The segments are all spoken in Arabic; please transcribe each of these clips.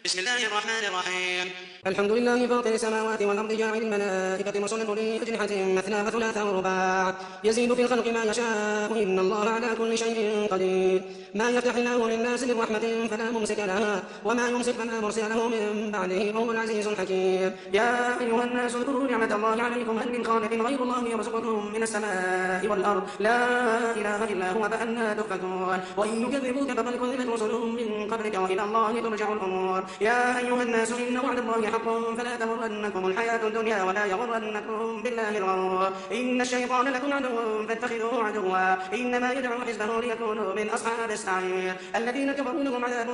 بسم الله الرحمن الرحيم. الحمد لله فاطر السماوات والأرض جاعل الملائكة رسلا أولي أجنحة مثنى وثلاث ورباع يزيد في الخلق ما يشاء إن الله على كل شيء قدير. ما يفتح الله للناس من رحمة فلا ممسك لها وما يمسك فلا مرسل له من بعده وهو العزيز الحكيم. يا أيها الناس اذكروا نعمة الله عليكم هل من خالق غير الله يرزقكم من السماء والأرض لا إله إلا هو فأنى تؤفكون. وإن يكذبوك فقد كذبت رسل من قبلك وإلى الله ترجع الأمور. يا أيها الناس إن وعد الله حق فلا تغرنكم الحياة الدنيا ولا يغرنكم بالله الغرور. إن الشيطان لكم عدو فاتخذوه عدوا إنما يدعو حزبه ليكونوا من أصحاب السعير. الذين كفروا لهم عذاب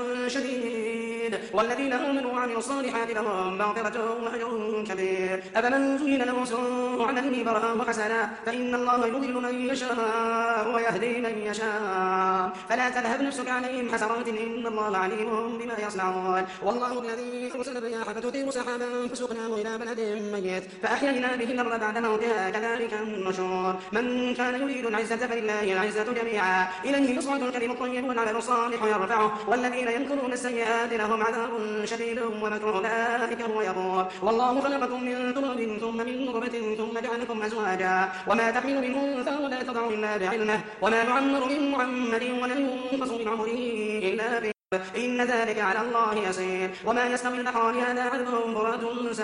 شديد والذين آمنوا وعملوا الصالحات لهم مغفرة وأجر كبير. أفمن زين له سوء عمله فرآه حسنا فإن الله يضل من يشاء ويهدي من يشاء فلا تذهب نفسك عليهم حسرات إن الله عليم بما يصنعون. والله الذي أرسل الرياح فتثير سحابا فسقناه إلى بلد ميت فأحيينا به الأرض بعد موتها كذلك النشور. من كان يريد العزة فلله العزة جميعا إليه يصعد الكلم الطيب والعمل الصالح يرفعه والذين يمكرون السيئات لهم عذاب شديد ومكر أولئك هو يقول. والله خلقكم من تراب ثم من نطفة ثم جعلكم أزواجا وما تحمل من أنثى ولا تضع إلا بعلمه وما يعمر من معمر ولا ينقص من عمره إلا به إن ذلك على الله يسير. وما يستوي البحران هذا عذب فرات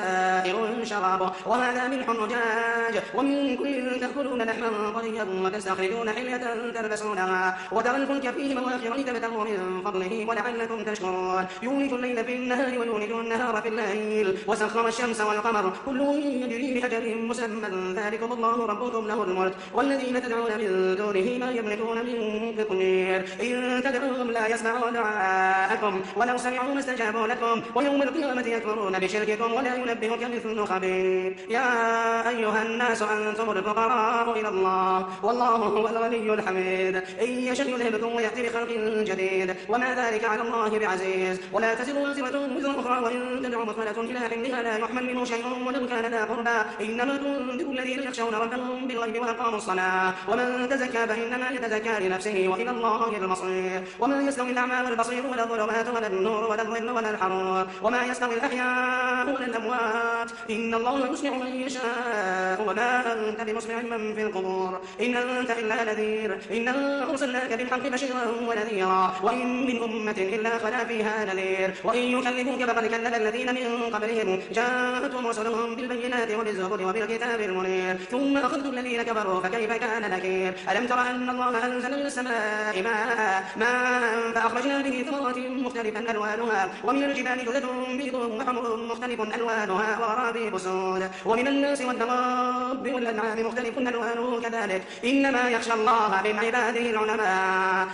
سائر شرابه وهذا ملح أجاج ومن كل تأكلون لحما طريا وتستخرجون حلية تلبسونها وترى الفلك فيه مواخر لتبتغوا من فضله ولعلكم تشكرون. يولج الليل في النهار ويولج النهار في الليل وسخر الشمس والقمر كل يجري بأجل مسمى ذلكم الله ربكم له الملك والذين تدعون من دونه ما يملكون من قطمير إن تدعوهم لا يسمعون دعاءكم ولو سمعوا ما استجابوا لكم ويوم القيامة يكفرون بشرككم ولا ينبئك مثل خبير. يا أيها الناس أنتم الفقراء إلى الله والله هو الغني الحميد. إن يشأ يذهبكم ويأتي بخلق جديد وما ذلك على الله بعزيز. ولا تزر وازرة وزر أخرى وإن تدع مثقلة إلى حملها لا يحمل منه شيء ولو كان ذا قربى إنما تنذر الذين يخشون ربهم بالغيب وأقاموا الصلاة ومن تزكى فإنما يتزكى لنفسه وإلى الله المصير. وما يستوي الأعمى والبصير ولا الظلمات ولا النور ولا الظل ولا الحرور وما يستوي الأحياء ولا الأموات إن الله يسمع من يشاء وما أنت بمسمع من في القبور إن أنت إلا نذير إنا أرسلناك بالحق بشيرا ونذيرا وإن من أمة إلا خلا فيها نذير وإن يكذبوك فقد كذب الذين من قبلهم جاءتهم رسلهم بالبينات وبالزبر وبالكتاب المنير ثم أخذت الذين كفروا فكيف كان نكير. ألم تر أن الله أنزل من السماء ماء فأخرجنا به ثمرات مختلفا ألوانها ومن الجبال جدد بيض وحمر مختلف ألوانها وغرابيب سود ومن الناس والدواب والأنعام مختلف ألوانه كذلك إنما يخشى الله من عباده العلماء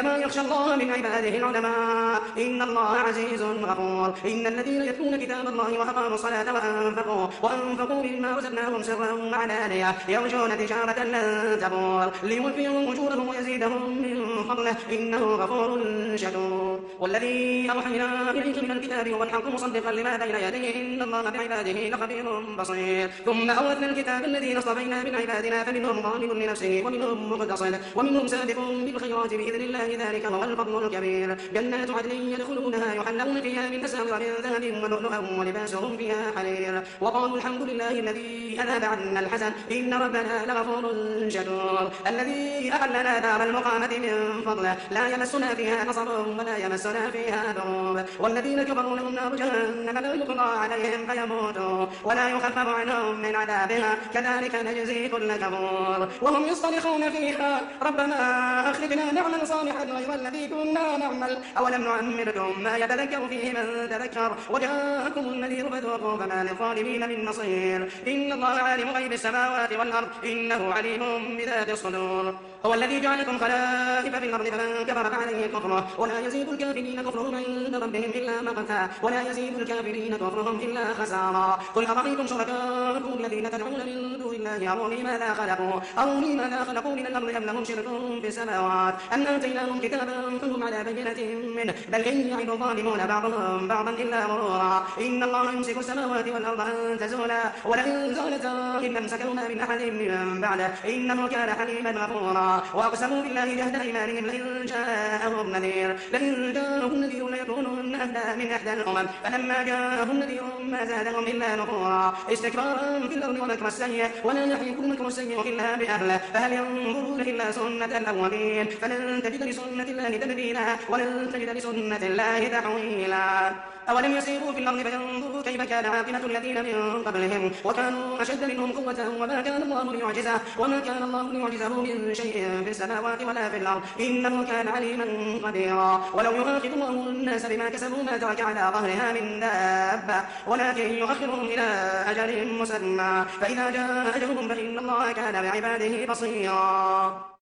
إن الله عزيز غفور. إن الذين يتلون كتاب الله وأقاموا الصلاة وأنفقوا مما رزقناهم سرا وعلانية يرجون تجارة لن تبور ليوفيهم أجورهم ويزيدهم من فضله إنه غفور شكور. والذي أوحينا إليك من الكتاب هو الحق مصدقا لما بين يديه إن الله بعباده لخبير بصير. ثم أورثنا الكتاب الذين اصطفينا من عبادنا فمنهم ظالم لنفسه ومنهم مقتصد ومنهم سابق بالخيرات بإذن الله ذلك هو الفضل الكبير. جنات عدن يدخلونها يحلون فيها من أساور من ذهب ولؤلؤا ولباسهم فيها حرير وقالوا الحمد لله الذي أذهب عنا الحزن إن ربنا لغفور شكور. الذي أحلنا دار المقامة من فضله لا يمسنا فيها نصب ولا يمسنا فيها ذنوب والذين كفروا لهم نار جهنم لا يقضى عليهم فيموتوا ولا يخفف عنهم من عذابها كذلك نجزي كل كفور. وهم يصطرخون فيها ربنا أخرجنا نعمل صالحا غير الذي كنا نعمل أولم نعمركم ما يتذكر فيه من تذكر وجاءكم النذير فذوقوا فما للظالمين من نصير. إن الله عالم غيب السماوات والأرض إنه عليم بذات الصدور. هو الذي جعلكم خلائف في الأرض فمن كفر فعليه كفره ولا يزيد الكافرين كفرهم عند ربهم إلا مقتا ولا يزيد الكافرين كفرهم إلا خسارا. قل أرأيتم شركاءكم الذين تدعون من دون الله أروني ماذا خلقوا من الأرض أم لهم شرك في السماوات أم آتيناهم كتابا فهم على بينة منه بل إن يعد الظالمون بعضهم بعضا إلا غرورا. إن الله يمسك السماوات والأرض أن تزولا ولئن زالتا إن أمسكهما من أحد من بعده إنه كان حليما غفورا. وأقسموا بالله جهد أيمانهم لئن جاءهم نذير ليكونن أهدى من إحدى الأمم فلما جاءهم نذير ما زادهم إلا نفورا استكبارا في الأرض ومكر السيء ولا يحيق المكر السيء إلا بأهله فهل ينظرون إلا سنة الأولين فلن تجد لسنة الله تبديلا ولن تجد لسنة الله تحويلا أولم يسيروا في الأرض فينظروا كيف كان عاقبة الذين من قبلهم وكانوا أشد منهم قوة وما كان الله ليعجزه من شيء في السماوات ولا في الأرض إنه كان عليما قديرا ولو يؤاخذ الله الناس بما كسبوا ما ترك على ظهرها من دابة ولكن يؤخرهم إلى أجل مسمى فإذا جاء أجلهم فإن الله كان بعباده بصيرا